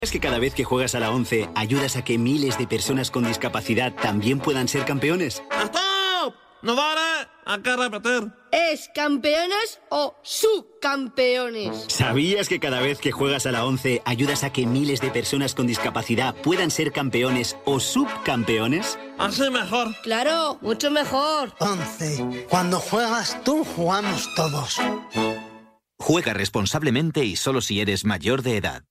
¿Es que cada vez que juegas a la 11 ayudas a que miles de personas con discapacidad también puedan ser campeones? ¡Stop! ¡No vale! Hay que repetir. ¿Es campeones o subcampeones? ¿Sabías que cada vez que juegas a la 11 ayudas a que miles de personas con discapacidad puedan ser campeones o subcampeones? Así mejor. Claro, mucho mejor. 11. Cuando juegas tú, jugamos todos. Juega responsablemente y solo si eres mayor de edad.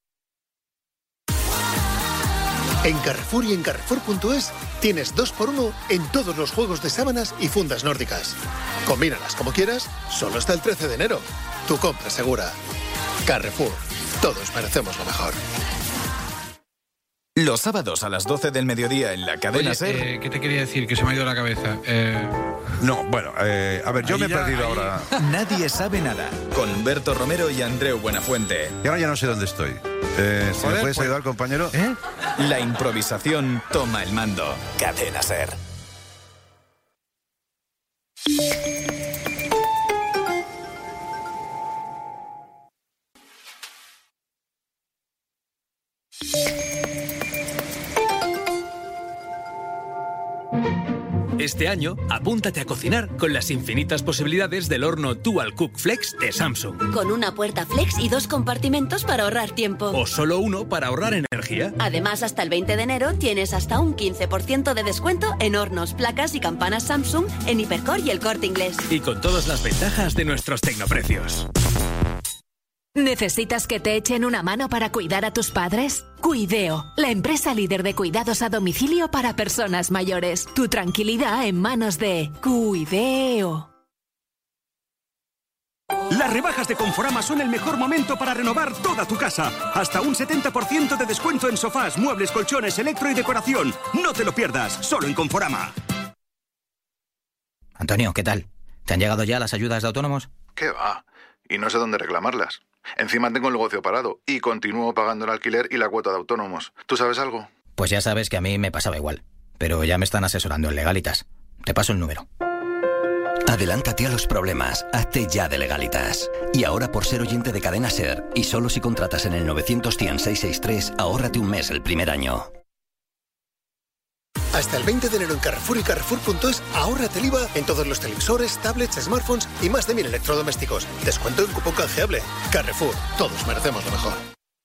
En Carrefour y en Carrefour.es tienes 2x1 en todos los juegos de sábanas y fundas nórdicas. Combínalas como quieras, solo hasta el 13 de enero. Tu compra segura. Carrefour. Todos merecemos lo mejor. Los sábados a las 12 del mediodía en la cadena SER... ¿Qué te quería decir? Que se me ha ido la cabeza. No, bueno, a ver, yo me he perdido ahora. Nadie sabe nada. Con Humberto Romero y Andreu Buenafuente. Y ahora ya no sé dónde estoy. ¿Si me puedes ayudar, compañero? La improvisación toma el mando. Cadena SER. Este año, apúntate a cocinar con las infinitas posibilidades del horno Dual Cook Flex de Samsung. Con una puerta flex y 2 compartimentos para ahorrar tiempo. O solo uno para ahorrar energía. Además, hasta el 20 de enero tienes hasta un 15% de descuento en hornos, placas y campanas Samsung en Hipercor y El Corte Inglés. Y con todas las ventajas de nuestros tecnoprecios. ¿Necesitas que te echen una mano para cuidar a tus padres? Cuideo, la empresa líder de cuidados a domicilio para personas mayores. Tu tranquilidad en manos de Cuideo. Las rebajas de Conforama son el mejor momento para renovar toda tu casa. Hasta un 70% de descuento en sofás, muebles, colchones, electro y decoración. No te lo pierdas, solo en Conforama. Antonio, ¿qué tal? ¿Te han llegado ya las ayudas de autónomos? ¿Qué va? Y no sé dónde reclamarlas. Encima tengo el negocio parado y continúo pagando el alquiler y la cuota de autónomos. ¿Tú sabes algo? Pues ya sabes que a mí me pasaba igual. Pero ya me están asesorando en Legalitas. Te paso el número. Adelántate a los problemas. Hazte ya de Legalitas. Y ahora, por ser oyente de Cadena SER, y solo si contratas en el 900-100-663, ahórrate un mes el primer año. Hasta el 20 de enero en Carrefour y Carrefour.es ahórrate el IVA en todos los televisores, tablets, smartphones y más de 1000 electrodomésticos. Descuento en cupón canjeable. Carrefour. Todos merecemos lo mejor.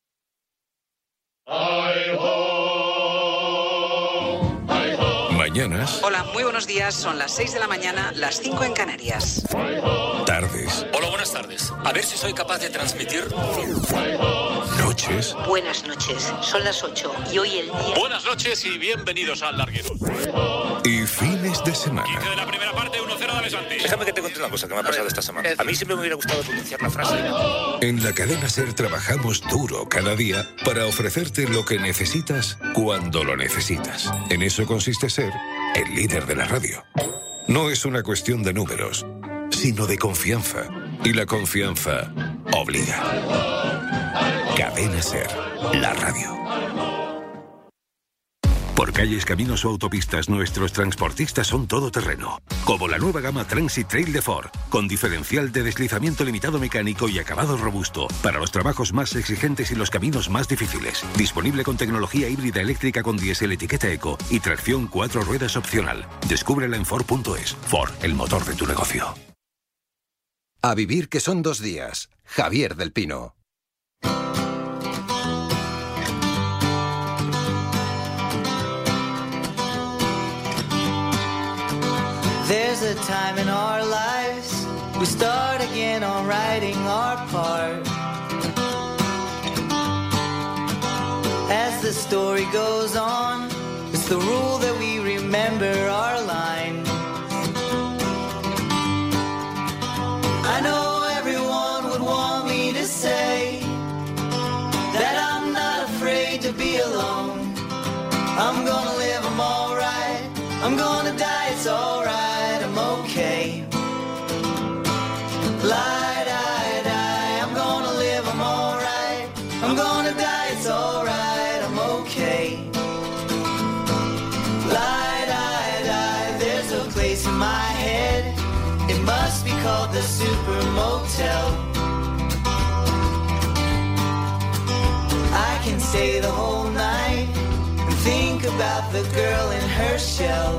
Mañanas. Hola, muy buenos días. Son las 6 de la mañana, las 5 en Canarias. Tardes. Hola, buenas tardes. A ver si soy capaz de transmitir. Noches. Buenas noches. Son las 8 y hoy el día... Buenas noches y bienvenidos al Larguero. Y fines de semana. Quique de la primera parte, 1-0 de Besanti. Déjame que te cuente una cosa que me ha pasado esta semana. A mí siempre me hubiera gustado pronunciar la frase. En la cadena SER trabajamos duro cada día para ofrecerte lo que necesitas cuando lo necesitas. En eso consiste ser el líder de la radio. No es una cuestión de números, sino de confianza. Y la confianza obliga. Cadena SER, la radio. Por calles, caminos o autopistas, nuestros transportistas son todoterreno. Como la nueva gama Transit Trail de Ford, con diferencial de deslizamiento limitado mecánico y acabado robusto, para los trabajos más exigentes y los caminos más difíciles. Disponible con tecnología híbrida eléctrica con diésel etiqueta eco y tracción 4 ruedas opcional. Descúbrela en Ford.es. Ford, el motor de tu negocio. A vivir que son 2 días. Javier del Pino. There's a time in our lives we start again on writing our part. As the story goes on, it's the rule that we remember our line. I know everyone would want me to say that I'm not afraid to be alone. I'm gonna live, I'm alright. I'm gonna die, it's alright, I'm okay. Lie, die, die, I'm gonna live, I'm alright. I'm gonna die, it's alright, I'm okay. Lie, die, die, there's a place in my head. It must be called the Super Motel. I can see stay the whole night and think about the girl in her shell.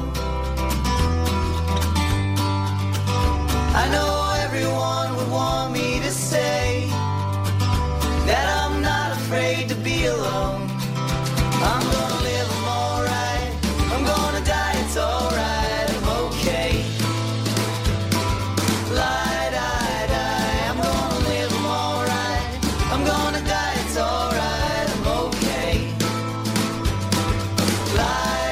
I know everyone would want me to say that I'm not afraid to be alone. I'm gonna live, I'm alright. I'm gonna die, it's alright, I'm okay. Lie, die, die. I'm gonna live, I'm alright. I'm gonna die, it's alright, I'm okay. Lie,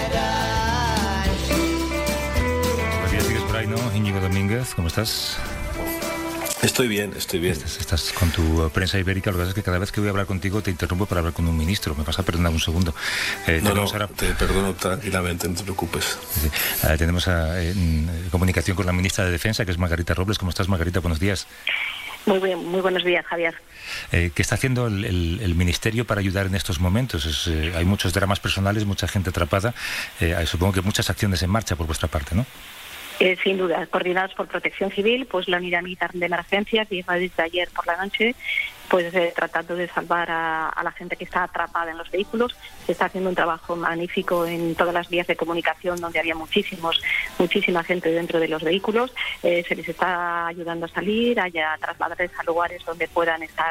die, die. Todavía sigues por ahí, ¿no? Íñigo Domínguez, ¿cómo estás? Estoy bien, estoy bien. Estás con tu prensa ibérica. Lo que pasa es que cada vez que voy a hablar contigo te interrumpo para hablar con un ministro. Me vas a perdonar un segundo. Ahora... te perdono tranquilamente, no te preocupes. Sí. Tenemos comunicación con la ministra de Defensa, que es Margarita Robles. ¿Cómo estás, Margarita? Buenos días. Muy bien, muy buenos días, Javier. ¿Qué está haciendo el Ministerio para ayudar en estos momentos? Hay muchos dramas personales, mucha gente atrapada. Supongo que muchas acciones en marcha por vuestra parte, ¿no? Sin duda, coordinados por Protección Civil, pues la Unidad Militar de Emergencias lleva desde ayer por la noche pues tratando de salvar a la gente que está atrapada en los vehículos. Se está haciendo un trabajo magnífico en todas las vías de comunicación donde había muchísima gente dentro de los vehículos. Se les está ayudando a salir, a trasladarles a lugares donde puedan estar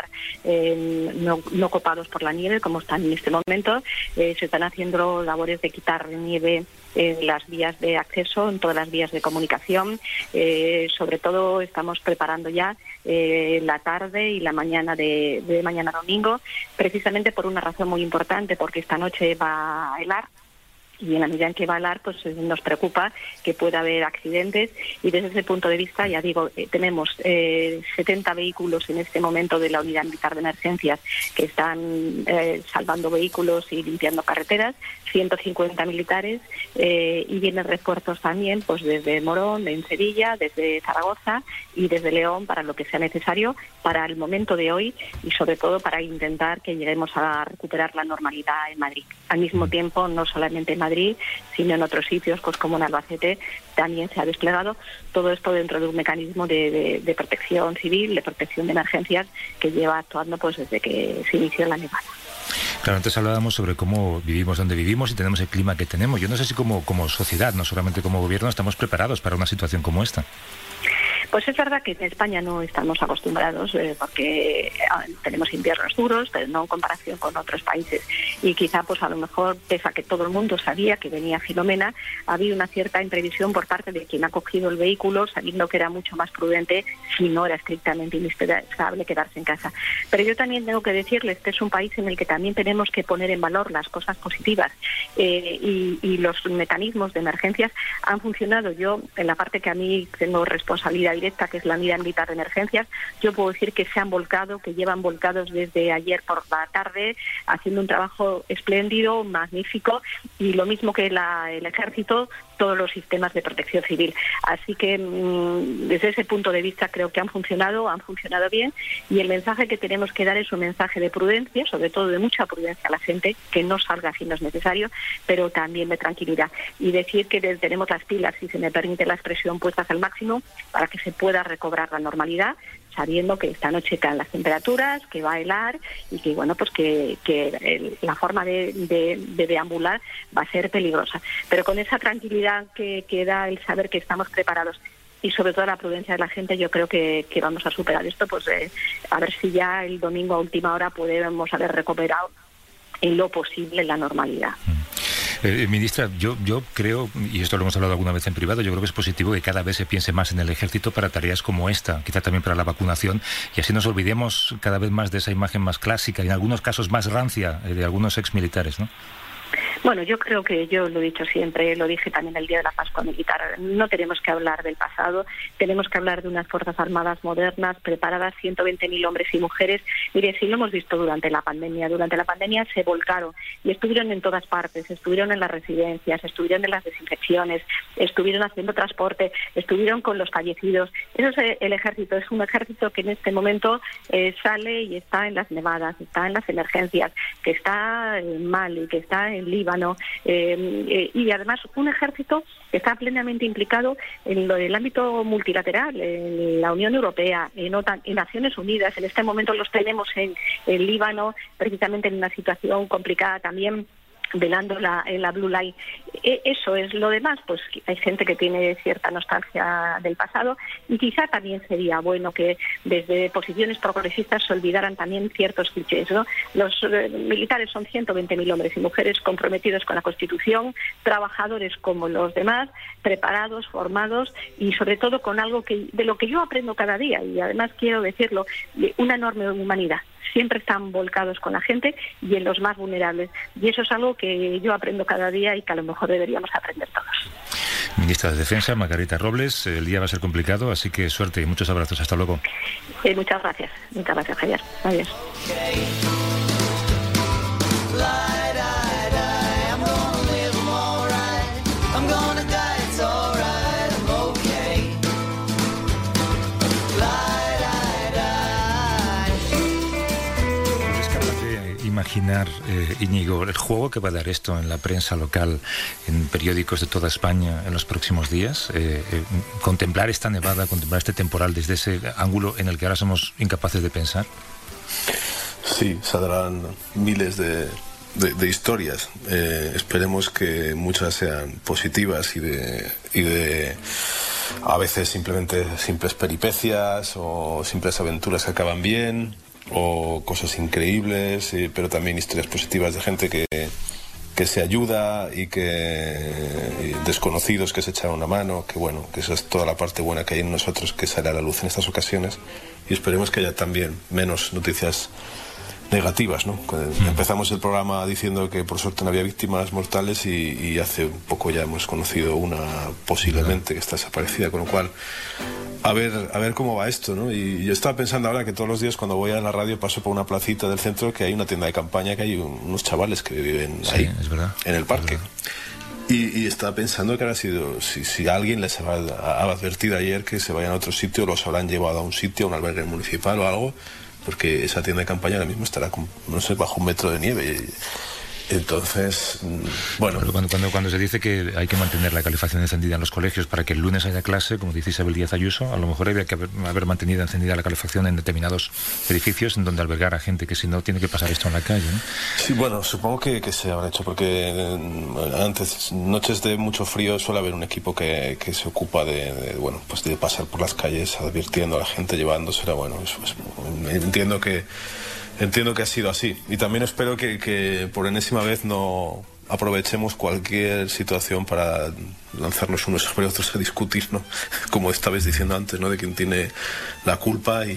no copados por la nieve, como están en este momento. Se están haciendo labores de quitar nieve en las vías de acceso, en todas las vías de comunicación. Sobre todo estamos preparando ya la tarde y la mañana de mañana domingo, precisamente por una razón muy importante, porque esta noche va a helar. Y en la medida en que va a helar, pues nos preocupa que pueda haber accidentes, y desde ese punto de vista, ya digo, tenemos 70 vehículos en este momento de la Unidad Militar de Emergencias que están salvando vehículos y limpiando carreteras, 150 militares, y vienen refuerzos también pues desde Morón, en Sevilla, desde Zaragoza y desde León, para lo que sea necesario para el momento de hoy, y sobre todo para intentar que lleguemos a recuperar la normalidad en Madrid. Al mismo tiempo, no solamente en Madrid, sino en otros sitios, pues como en Albacete, también se ha desplegado todo esto dentro de un mecanismo de protección civil, de protección de emergencias, que lleva actuando pues desde que se inició la nevada. Claro, antes hablábamos sobre cómo vivimos donde vivimos y tenemos el clima que tenemos. Yo no sé si como sociedad, no solamente como gobierno, estamos preparados para una situación como esta. Pues es verdad que en España no estamos acostumbrados porque tenemos inviernos duros, pero no en comparación con otros países. Y quizá, pues a lo mejor, pese a que todo el mundo sabía que venía Filomena, había una cierta imprevisión por parte de quien ha cogido el vehículo, sabiendo que era mucho más prudente, si no era estrictamente indispensable, quedarse en casa. Pero yo también tengo que decirles que es un país en el que también tenemos que poner en valor las cosas positivas, y los mecanismos de emergencias han funcionado. Yo, en la parte que a mí tengo responsabilidad directa, que es la Unidad Militar de Emergencias, yo puedo decir que se han volcado, que llevan volcados desde ayer por la tarde, haciendo un trabajo espléndido, magnífico, y lo mismo que el Ejército, todos los sistemas de protección civil. Así que desde ese punto de vista creo que han funcionado bien, y el mensaje que tenemos que dar es un mensaje de prudencia, sobre todo de mucha prudencia a la gente, que no salga si no es necesario, pero también de tranquilidad, y decir que tenemos las pilas, si se me permite la expresión, puestas al máximo para que se pueda recobrar la normalidad, sabiendo que esta noche caen las temperaturas, que va a helar, y que bueno, pues que la forma de deambular va a ser peligrosa. Pero con esa tranquilidad que da el saber que estamos preparados, y sobre todo la prudencia de la gente, yo creo que vamos a superar esto, pues a ver si ya el domingo a última hora podemos haber recuperado en lo posible la normalidad. Ministra, yo creo, y esto lo hemos hablado alguna vez en privado, yo creo que es positivo que cada vez se piense más en el Ejército para tareas como esta, quizá también para la vacunación, y así nos olvidemos cada vez más de esa imagen más clásica y en algunos casos más rancia de algunos exmilitares, ¿no? Bueno, yo creo que yo lo he dicho siempre, lo dije también el día de la Pascua Militar, no tenemos que hablar del pasado, tenemos que hablar de unas Fuerzas Armadas modernas, preparadas, 120.000 hombres y mujeres. Mire, si lo hemos visto durante la pandemia se volcaron y estuvieron en todas partes, estuvieron en las residencias, estuvieron en las desinfecciones, estuvieron haciendo transporte, estuvieron con los fallecidos. Eso es el Ejército, es un ejército que en este momento sale y está en las nevadas, está en las emergencias, que está en Mali, que está en Libia, Líbano, y además un ejército que está plenamente implicado en el ámbito multilateral, en la Unión Europea, en OTAN, en Naciones Unidas. En este momento los tenemos en Líbano, precisamente en una situación complicada también, velando en la Blue Line. Eso es. Lo demás, pues hay gente que tiene cierta nostalgia del pasado, y quizá también sería bueno que desde posiciones progresistas se olvidaran también ciertos clichés, ¿no? Los militares son 120.000 hombres y mujeres comprometidos con la Constitución, trabajadores como los demás, preparados, formados, y sobre todo con algo de lo que yo aprendo cada día, y además quiero decirlo, una enorme humanidad. Siempre están volcados con la gente y en los más vulnerables. Y eso es algo que yo aprendo cada día y que a lo mejor deberíamos aprender todos. Ministra de Defensa, Margarita Robles, el día va a ser complicado, así que suerte y muchos abrazos. Hasta luego. Muchas gracias, Javier. Adiós. Imaginar, Íñigo, el juego que va a dar esto en la prensa local, en periódicos de toda España en los próximos días, contemplar esta nevada, contemplar este temporal desde ese ángulo en el que ahora somos incapaces de pensar. Sí, saldrán miles de historias. Esperemos que muchas sean positivas y de a veces simples peripecias o simples aventuras que acaban bien, o cosas increíbles, pero también historias positivas de gente que se ayuda y desconocidos que se echan una mano, que esa es toda la parte buena que hay en nosotros, que sale a la luz en estas ocasiones, y esperemos que haya también menos noticias negativas, ¿no? Empezamos el programa diciendo que por suerte no había víctimas mortales y hace un poco ya hemos conocido una posiblemente que está desaparecida, con lo cual a ver cómo va esto, ¿no? Y yo estaba pensando ahora que todos los días cuando voy a la radio paso por una placita del centro, que hay una tienda de campaña, que hay unos chavales que viven ahí, es verdad, en el parque. Y estaba pensando que ahora si alguien les ha advertido ayer que se vayan a otro sitio, los habrán llevado a un sitio, a un albergue municipal o algo, porque esa tienda de campaña ahora mismo estará, bajo 1 metro de nieve. Entonces, bueno... Pero cuando se dice que hay que mantener la calefacción encendida en los colegios para que el lunes haya clase, como dice Isabel Díaz Ayuso, a lo mejor habría que haber mantenido encendida la calefacción en determinados edificios en donde albergar a gente que si no tiene que pasar esto en la calle, ¿no? Sí, bueno, supongo que se habrá hecho, porque antes, noches de mucho frío, suele haber un equipo que se ocupa de pasar por las calles advirtiendo a la gente, llevándosela. Bueno, entiendo que ha sido así, y también espero que por enésima vez no aprovechemos cualquier situación para lanzarnos unos sobre otros a discutir, ¿no? Como estabais diciendo antes, ¿no? De quién tiene la culpa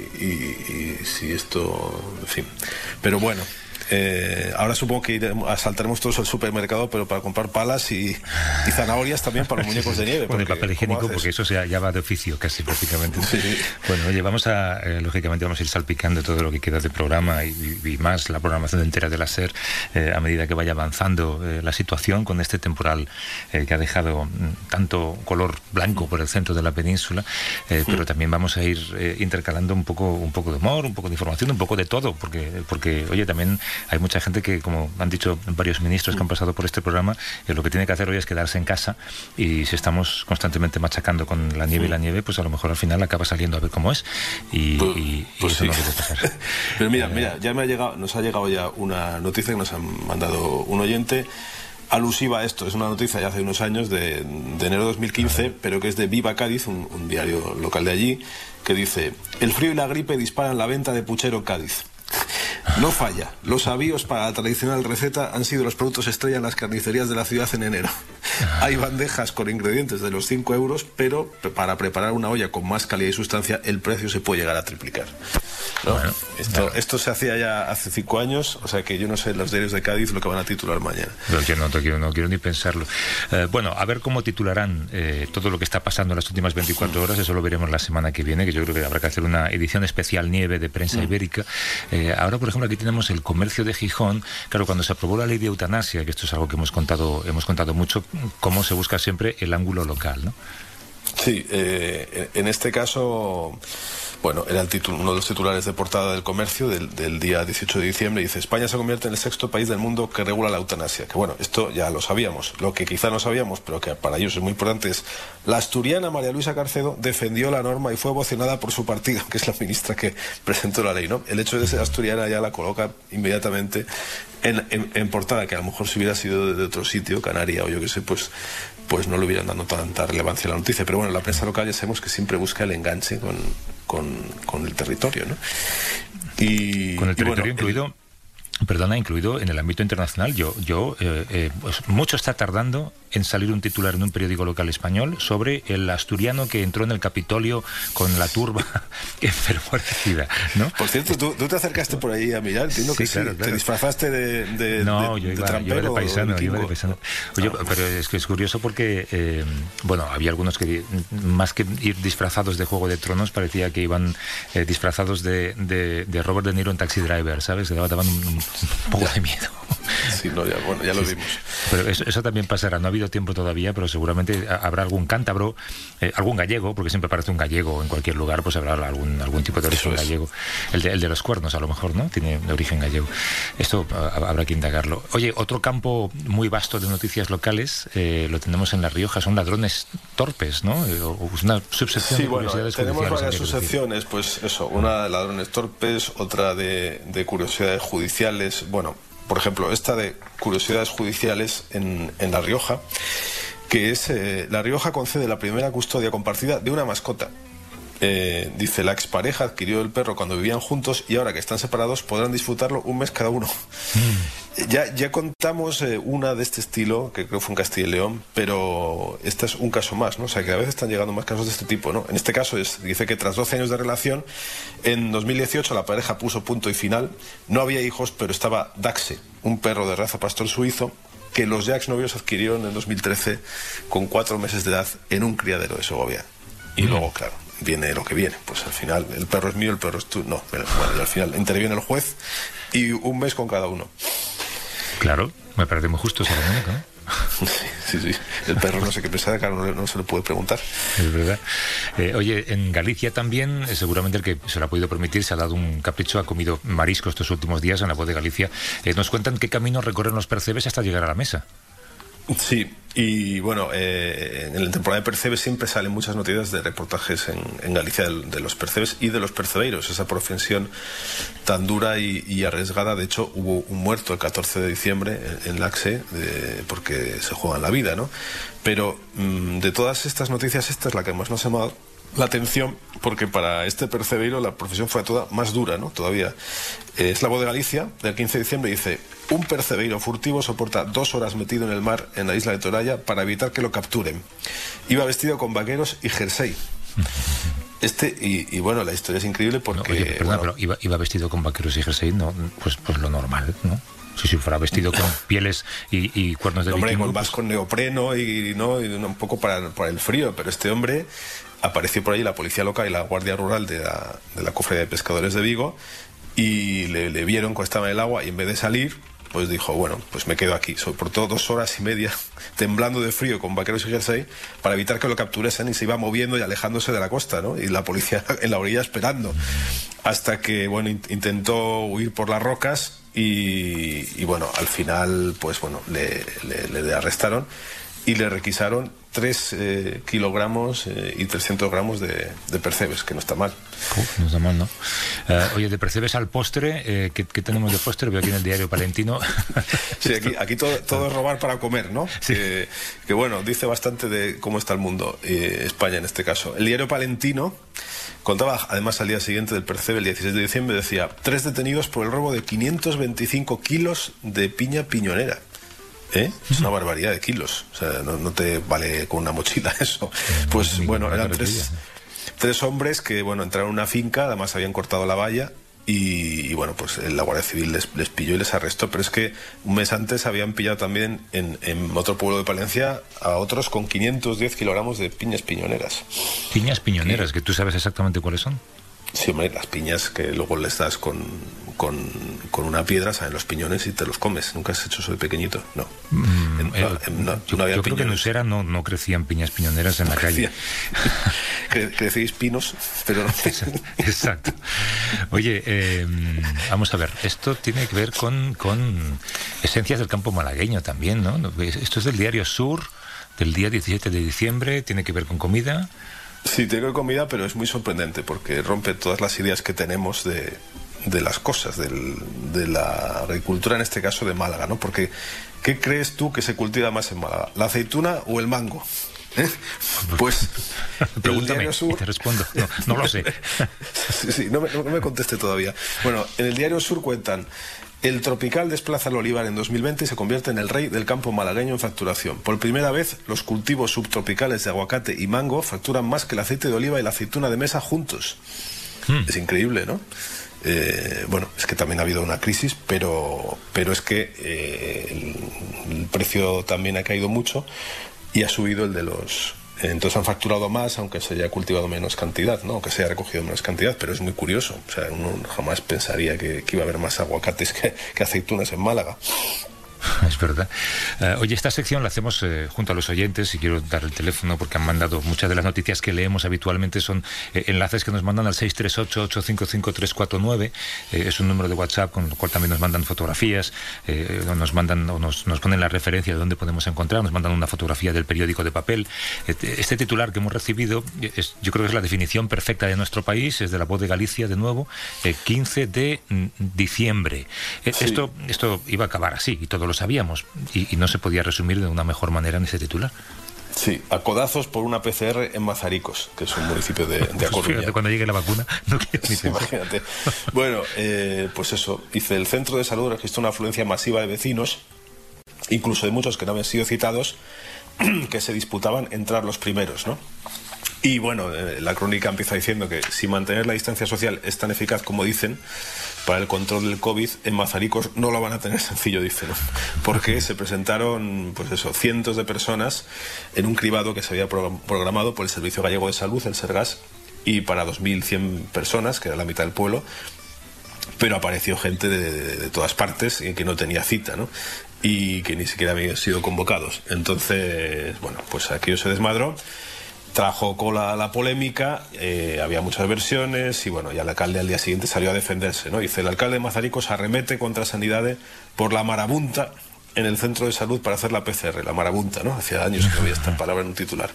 y si esto, en fin. Pero bueno, ahora supongo que saltaremos todos al supermercado, pero para comprar palas y zanahorias también para los muñecos de nieve. Con el papel higiénico, porque eso ya va de oficio casi prácticamente. Sí. Bueno, oye, lógicamente vamos a ir salpicando todo lo que queda de programa y más la programación entera de la SER a medida que vaya avanzando la situación con este temporal que ha dejado tanto color blanco por el centro de la península, pero también vamos a ir intercalando un poco de humor, un poco de información, un poco de todo, porque oye, también hay mucha gente que, como han dicho varios ministros que han pasado por este programa, lo que tiene que hacer hoy es quedarse en casa, y si estamos constantemente machacando con la nieve y la nieve, pues a lo mejor al final acaba saliendo a ver cómo es, y eso sí. No debe pasar. Pero mira, ya nos ha llegado ya una noticia que nos han mandado un oyente alusiva a esto. Es una noticia ya hace unos años, de enero de 2015, pero que es de Viva Cádiz, un diario local de allí, que dice: el frío y la gripe disparan la venta de puchero en Cádiz. No falla. Los avíos para la tradicional receta han sido los productos estrella en las carnicerías de la ciudad en enero. Hay bandejas con ingredientes de los 5 euros, pero para preparar una olla con más calidad y sustancia, el precio se puede llegar a triplicar, ¿no? Bueno, esto se hacía ya hace 5 años, o sea que yo no sé los diarios de Cádiz lo que van a titular mañana. No quiero ni pensarlo. Bueno, a ver cómo titularán todo lo que está pasando en las últimas 24 horas, eso lo veremos la semana que viene, que yo creo que habrá que hacer una edición especial nieve de prensa ibérica. Ahora, por ejemplo, aquí tenemos el comercio de Gijón. Claro, cuando se aprobó la ley de eutanasia, que esto es algo que hemos contado mucho, cómo se busca siempre el ángulo local, ¿no? Sí, en este caso, bueno, era uno de los titulares de portada del Comercio del día 18 de diciembre. Dice: España se convierte en el 6º país del mundo que regula la eutanasia. Que bueno, esto ya lo sabíamos. Lo que quizá no sabíamos, pero que para ellos es muy importante, es la asturiana María Luisa Carcedo defendió la norma y fue ovacionada por su partido, que es la ministra que presentó la ley, ¿no? El hecho de ser asturiana ya la coloca inmediatamente en portada, que a lo mejor si hubiera sido de otro sitio, Canarias o yo qué sé, pues no le hubieran dado tanta relevancia a la noticia. Pero bueno, la prensa local ya sabemos que siempre busca el enganche con el territorio, ¿no? Y con el territorio, bueno, incluido... Perdona, incluido en el ámbito internacional. Pues mucho está tardando en salir un titular en un periódico local español sobre el asturiano que entró en el Capitolio con la turba enfermorecida, ¿no? Por cierto, ¿tú te acercaste por ahí a mirar? Entiendo que sí. Claro. ¿Te disfrazaste de No, yo iba de paisano. Oye, pero es que es curioso porque, bueno, había algunos que, más que ir disfrazados de Juego de Tronos, parecía que iban disfrazados de Robert De Niro en Taxi Driver, ¿sabes? Daban un poco de miedo. Sí, no, ya lo vimos. Pero eso también pasará. No ha habido tiempo todavía, pero seguramente habrá algún cántabro, algún gallego, porque siempre aparece un gallego en cualquier lugar, pues habrá algún tipo de origen gallego. El de los cuernos, a lo mejor, ¿no? Tiene de origen gallego. Esto habrá que indagarlo. Oye, otro campo muy vasto de noticias locales lo tenemos en La Rioja, son ladrones torpes, ¿no? Una subsección de curiosidades judiciales. Tenemos varias subsecciones, pues eso, una de ladrones torpes, otra de curiosidades judiciales. Bueno, por ejemplo, esta de curiosidades judiciales en La Rioja, que es La Rioja concede la primera custodia compartida de una mascota. Dice: la expareja adquirió el perro cuando vivían juntos y ahora que están separados podrán disfrutarlo un mes cada uno. Ya contamos una de este estilo, que creo fue en Castilla y León, pero este es un caso más, ¿no? O sea, que a veces están llegando más casos de este tipo, ¿no? En este caso dice que tras 12 años de relación, en 2018 la pareja puso punto y final. No había hijos, pero estaba Daxe, un perro de raza pastor suizo, que los ya exnovios adquirieron en 2013 con 4 meses de edad en un criadero de Segovia. Y luego, claro, viene lo que viene. Pues al final, el perro es mío, el perro es tú. No, bueno, al final interviene el juez y un mes con cada uno. Claro, me parece muy justo, Salomónica, ¿no? Sí. El perro no sé qué pensar, claro, no se le puede preguntar. Es verdad. Oye, en Galicia también, seguramente el que se lo ha podido permitir se ha dado un capricho, ha comido marisco estos últimos días en La Voz de Galicia. Nos cuentan qué camino recorren los percebes hasta llegar a la mesa. Sí, y bueno, en la temporada de percebes siempre salen muchas noticias de reportajes en Galicia de los percebes y de los percebeiros, esa profesión tan dura y arriesgada. De hecho, hubo un muerto el 14 de diciembre en Laxe, porque se juegan la vida, ¿no? Pero de todas estas noticias, esta es la que más nos ha llamado la atención, porque para este percebeiro la profesión fue toda más dura, ¿no? Todavía. Es La Voz de Galicia, del 15 de diciembre, dice: un percebeiro furtivo soporta 2 horas metido en el mar en la isla de Toralla para evitar que lo capturen. Iba vestido con vaqueros y jersey. Y bueno, la historia es increíble porque... No, oye, perdona, pero iba vestido con vaqueros y jersey, no, pues lo normal, ¿no? Si fuera vestido con pieles y cuernos de hombre, vikingo, vas con neopreno y un poco para el frío, pero este hombre apareció por ahí la policía local y la guardia rural de la cofradía de pescadores de Vigo y le vieron cuando estaba en el agua y en vez de salir, pues dijo: bueno, pues me quedo aquí. Por todo 2 horas y media temblando de frío con vaqueros y jersey para evitar que lo capturesen, y se iba moviendo y alejándose de la costa, ¿no? Y la policía en la orilla esperando hasta que, bueno, intentó huir por las rocas y bueno, al final, pues bueno, le arrestaron y le requisaron 3 kilogramos y 300 gramos de percebes, que no está mal. No está mal, ¿no? Oye, de percebes al postre, ¿qué tenemos de postre? Veo aquí en el diario Palentino. Sí, aquí todo es robar para comer, ¿no? Sí. Que bueno, dice bastante de cómo está el mundo, España en este caso. El diario Palentino contaba, además, al día siguiente del percebe, el 16 de diciembre, decía: 3 detenidos por el robo de 525 kilos de piña piñonera. Es una barbaridad de kilos. O sea, no te vale con una mochila eso. Pues bueno, eran 3 hombres que, bueno, entraron a una finca, además habían cortado la valla y bueno, pues la Guardia Civil les pilló y les arrestó. Pero es que un mes antes habían pillado también en otro pueblo de Palencia a otros con 510 kilogramos de piñas piñoneras. Piñas piñoneras, que tú sabes exactamente cuáles son. Sí, hombre, las piñas que luego les das con una piedra, salen los piñones y te los comes. ¿Nunca has hecho eso de pequeñito? No. Yo creo que en Usera no crecían piñas piñoneras en la calle. Crecéis pinos, pero no. Exacto. Oye, vamos a ver, esto tiene que ver con esencias del campo malagueño también, ¿no? Esto es del diario Sur, del día 17 de diciembre, tiene que ver con comida. Sí, tiene que ver con comida, pero es muy sorprendente porque rompe todas las ideas que tenemos de las cosas, de la agricultura, en este caso de Málaga, ¿no? Porque, ¿qué crees tú que se cultiva más en Málaga? ¿La aceituna o el mango? Pues pregúntame Sur... y te respondo. No lo sé. Sí, no me conteste todavía. Bueno, en el diario Sur cuentan: el tropical desplaza el olivar en 2020 y se convierte en el rey del campo malagueño en facturación. Por primera vez, los cultivos subtropicales de aguacate y mango facturan más que el aceite de oliva y la aceituna de mesa juntos. Es increíble, ¿no? Bueno, es que también ha habido una crisis, pero es que el precio también ha caído mucho y ha subido el de los... Entonces han facturado más, aunque se haya cultivado menos cantidad, ¿no? Aunque se haya recogido menos cantidad, pero es muy curioso. O sea, uno jamás pensaría que iba a haber más aguacates que aceitunas en Málaga. Es verdad. Oye, esta sección la hacemos junto a los oyentes y quiero dar el teléfono porque han mandado muchas de las noticias que leemos habitualmente son enlaces que nos mandan al 638-855-349. Es un número de WhatsApp con el cual también nos mandan fotografías, nos ponen la referencia de dónde podemos encontrar, nos mandan una fotografía del periódico de papel. Este titular que hemos recibido yo creo que es la definición perfecta de nuestro país, es de La Voz de Galicia de nuevo, 15 de diciembre. Sí. Esto iba a acabar así y todo lo sabíamos y no se podía resumir de una mejor manera en ese titular. Sí, a codazos por una PCR en Mazaricos, que es un municipio de A Coruña. Fíjate, cuando llegue la vacuna, no quiero ni pensar. Imagínate. Bueno, pues eso, dice: el centro de salud registró una afluencia masiva de vecinos, incluso de muchos que no habían sido citados, que se disputaban entrar los primeros, ¿no? Y bueno, la crónica empieza diciendo que si mantener la distancia social es tan eficaz como dicen para el control del COVID, en Mazaricos no lo van a tener sencillo, dicen, ¿no? Porque se presentaron, pues eso, cientos de personas en un cribado que se había programado por el Servicio Gallego de Salud, el Sergas, y para 2.100 personas, que era la mitad del pueblo, pero apareció gente de todas partes y que no tenía cita, ¿no? Y que ni siquiera habían sido convocados. Entonces, bueno, pues aquello se desmadró. Trajo cola la polémica, había muchas versiones y bueno, ya el alcalde al día siguiente salió a defenderse, ¿no? Dice: el alcalde de Mazaricos arremete contra Sanidade por la marabunta en el centro de salud para hacer la PCR, la marabunta, ¿no? Hacía años que no había esta palabra en un titular.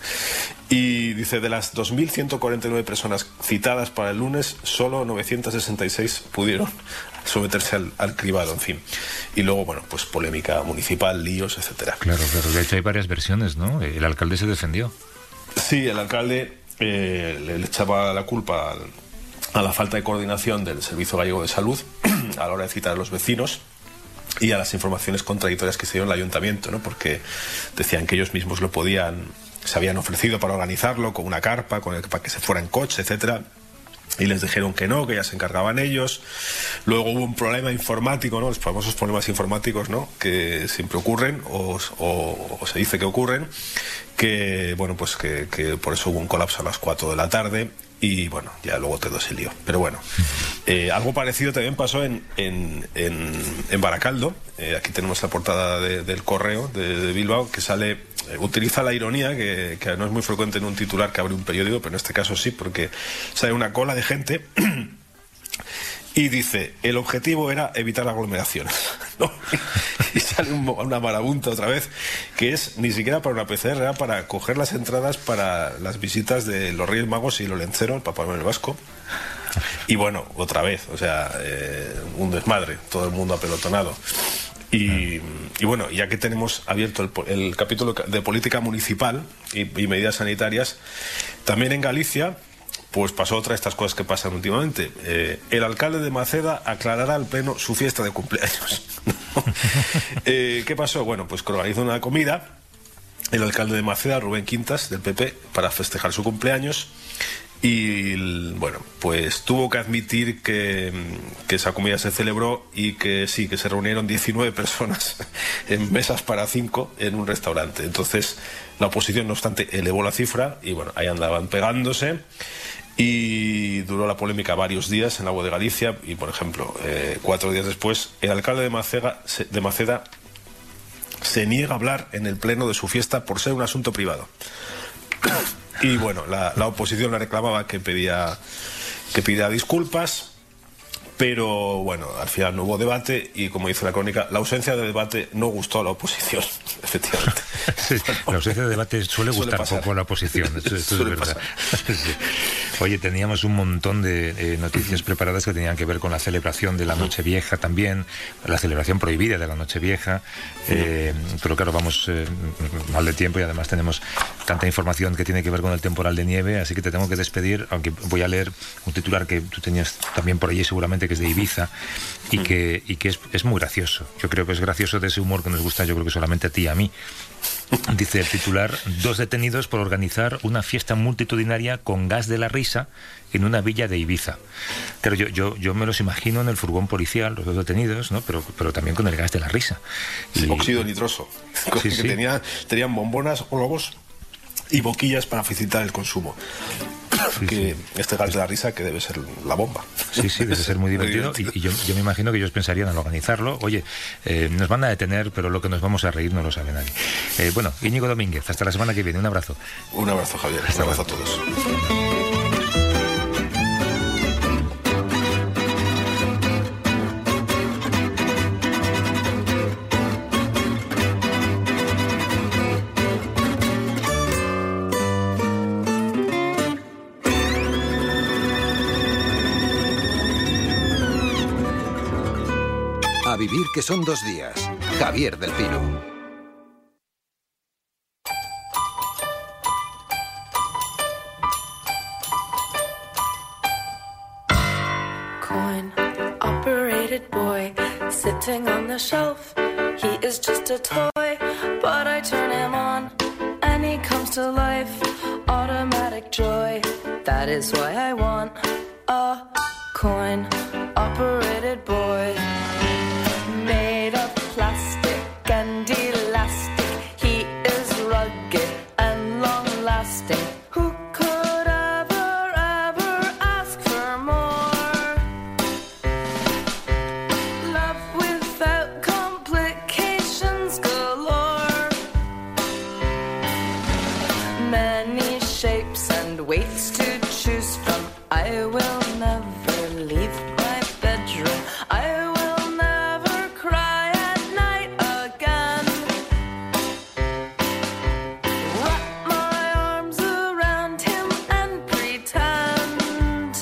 Y dice: de las 2.149 personas citadas para el lunes, solo 966 pudieron someterse al cribado, en fin. Y luego, bueno, pues polémica municipal, líos, etcétera. Claro, de hecho hay varias versiones, ¿no? El alcalde se defendió. Sí, el alcalde le echaba la culpa a la falta de coordinación del Servicio Gallego de Salud a la hora de citar a los vecinos y a las informaciones contradictorias que se dieron al ayuntamiento, ¿no? Porque decían que ellos mismos se habían ofrecido para organizarlo con una carpa, para que se fuera en coche, etcétera. Y les dijeron que no, que ya se encargaban ellos. Luego hubo un problema informático, ¿no? Los famosos problemas informáticos, ¿no? Que siempre ocurren o se dice que ocurren. Que, bueno, pues que por eso hubo un colapso a las 4 de la tarde. Y bueno, ya luego todo se lió. Pero bueno, algo parecido también pasó en Baracaldo. Aquí tenemos la portada del Correo de Bilbao, que utiliza la ironía, que no es muy frecuente en un titular que abre un periódico, pero en este caso sí, porque sale una cola de gente y dice: el objetivo era evitar aglomeraciones, ¿no? Y sale una marabunta otra vez, que es ni siquiera para una PCR, era para coger las entradas para las visitas de los Reyes Magos y el Olencero, el Papá Noel Vasco. Y bueno, otra vez, o sea, un desmadre, todo el mundo apelotonado. Y bueno, ya que tenemos abierto el capítulo de política municipal y medidas sanitarias, también en Galicia pues pasó otra de estas cosas que pasan últimamente. El alcalde de Maceda aclarará al pleno su fiesta de cumpleaños. ¿Qué pasó? Bueno, pues que organizó una comida el alcalde de Maceda, Rubén Quintas, del PP, para festejar su cumpleaños. Y bueno, pues tuvo que admitir que esa comida se celebró y que sí, que se reunieron 19 personas en mesas para 5 en un restaurante. Entonces la oposición, no obstante, elevó la cifra y bueno, ahí andaban pegándose. Y duró la polémica varios días en la Voz de Galicia y, por ejemplo, 4 días después, el alcalde de Maceda se niega a hablar en el pleno de su fiesta por ser un asunto privado. Y bueno, la oposición le reclamaba que pedía disculpas, pero bueno, al final no hubo debate y, como dice la crónica, la ausencia de debate no gustó a la oposición, efectivamente. Sí, la ausencia de debate suele gustar poco a la oposición, esto es verdad. Sí. Oye, teníamos un montón de noticias preparadas que tenían que ver con la celebración de la Nochevieja también, la celebración prohibida de la Nochevieja, pero claro, vamos mal de tiempo y además tenemos tanta información que tiene que ver con el temporal de nieve, así que te tengo que despedir, aunque voy a leer un titular que tú tenías también por allí seguramente, que es de Ibiza y que es muy gracioso. Yo creo que es gracioso, de ese humor que nos gusta, yo creo que solamente a ti y a mí. Dice el titular: 2 detenidos por organizar una fiesta multitudinaria con gas de la risa en una villa de Ibiza. Claro, yo me los imagino en el furgón policial, los 2 detenidos, ¿no? Pero también con el gas de la risa. Sí, óxido nitroso. Sí. Tenían bombonas, globos y boquillas para facilitar el consumo. Este gas de la risa, que debe ser la bomba. Sí, debe ser muy divertido. Y yo me imagino que ellos pensarían al organizarlo: oye, nos van a detener, pero lo que nos vamos a reír no lo sabe nadie. Bueno, Íñigo Domínguez, hasta la semana que viene. Un abrazo. Un abrazo, Javier. Un abrazo a todos. A vivir que son 2 días. Javier del Pino. Coin-operated boy sitting on the shelf. He is just a toy, but I turn him on and he comes to life. Automatic joy, that is why I want a coin-operated boy. Made of plastic and elastic, he is rugged and long-lasting. Who could ever ask for more? Love without complications galore. Many shapes and weights to choose from. I will never leave my bedroom. I will never cry at night again. Wrap my arms around him and pretend.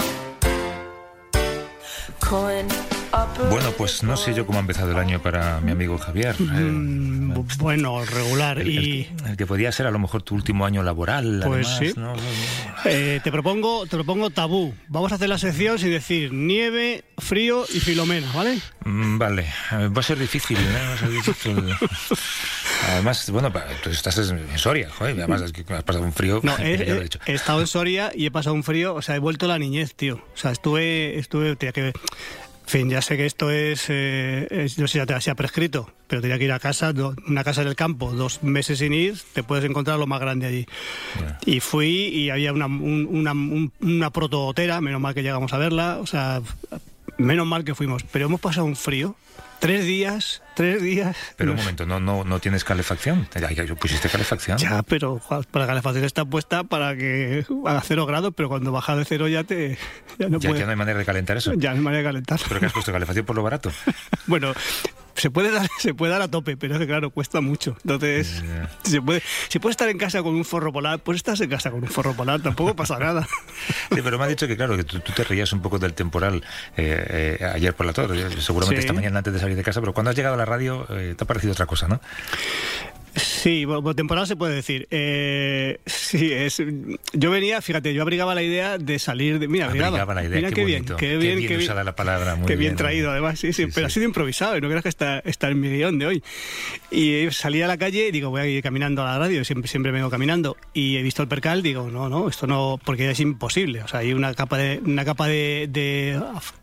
Coin operated. Bueno, pues no sé yo cómo ha empezado el año para mi amigo Javier. Bueno, regular. El que podía ser a lo mejor tu último año laboral. Pues además, sí. ¿no? Te propongo tabú. Vamos a hacer la sección sin decir nieve, frío y Filomena, ¿vale? Vale, va a ser difícil, ¿eh? Va a ser difícil. Además, bueno, tú estás en Soria, joder, además has pasado un frío. No, he estado en Soria y he pasado un frío, o sea, he vuelto a la niñez, tío. O sea, tenía que... En fin, ya sé que esto es no sé si ha prescrito, pero tenía que ir a casa, una casa en el campo, 2 meses sin ir, te puedes encontrar lo más grande allí. Yeah. Y fui y había una protogotera, menos mal que llegamos a verla, o sea, menos mal que fuimos, pero hemos pasado un frío. 3 días. Pero un momento, ¿no tienes calefacción? ¿Pusiste calefacción? Ya, pero la calefacción está puesta para que a 0 grados, pero cuando baja de 0 ya no puede. Ya no hay manera de calentar eso. Ya no hay manera de calentar. ¿Pero qué has puesto, calefacción por lo barato? Bueno, se puede dar a tope, pero es que claro, cuesta mucho. Entonces, si puedes estar en casa con un forro polar, pues estás en casa con un forro polar, tampoco pasa nada. Sí, pero me ha dicho que claro, que tú te reías un poco del temporal ayer por la tarde, seguramente esta mañana antes de salir de casa, pero cuando has llegado a la radio te ha parecido otra cosa, ¿no? Sí, temporal se puede decir. Sí, yo venía, fíjate, yo abrigaba la idea de salir de... Abrigaba la idea, mira qué bien usada la palabra, muy qué bien traído, además, sí, pero ha sido improvisado, y no creas que está en mi guión de hoy. Y salí a la calle y digo, voy a ir caminando a la radio, siempre vengo caminando, y he visto el percal, digo, no, esto no, porque es imposible, o sea, hay una capa de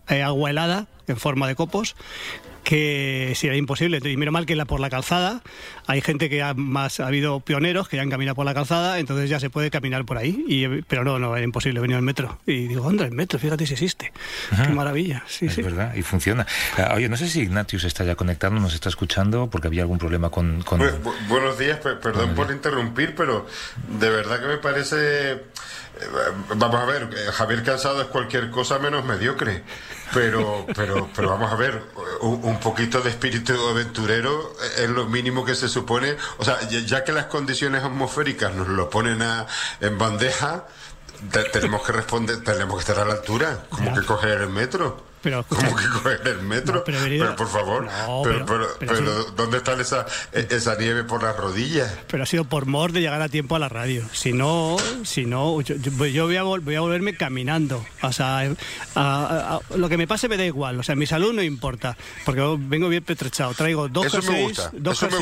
agua helada en forma de copos, que sí, era imposible. Y menos mal que por la calzada hay gente que ha habido pioneros que ya han caminado por la calzada, entonces ya se puede caminar por ahí. Pero no, era imposible venir al metro. Y digo, anda, el metro, fíjate si existe. Ajá. Qué maravilla. Sí, es verdad, y funciona. Oye, no sé si Ignatius está ya conectado, nos está escuchando, porque había algún problema con... Buenos días, perdón por interrumpir, pero de verdad que me parece... Vamos a ver, Javier Cansado es cualquier cosa menos mediocre, pero vamos a ver, un poquito de espíritu aventurero es lo mínimo que se supone. O sea, ya que las condiciones atmosféricas nos lo ponen en bandeja, tenemos que responder, tenemos que estar a la altura, como que coger el metro. ¿Cómo que coger el metro? No, pero por favor, pero ¿dónde está esa nieve por las rodillas? Pero ha sido por mor de llegar a tiempo a la radio. Si no, yo voy a volverme caminando. O sea, lo que me pase me da igual. O sea, mi salud no importa, porque vengo bien pertrechado. Traigo dos jerseys.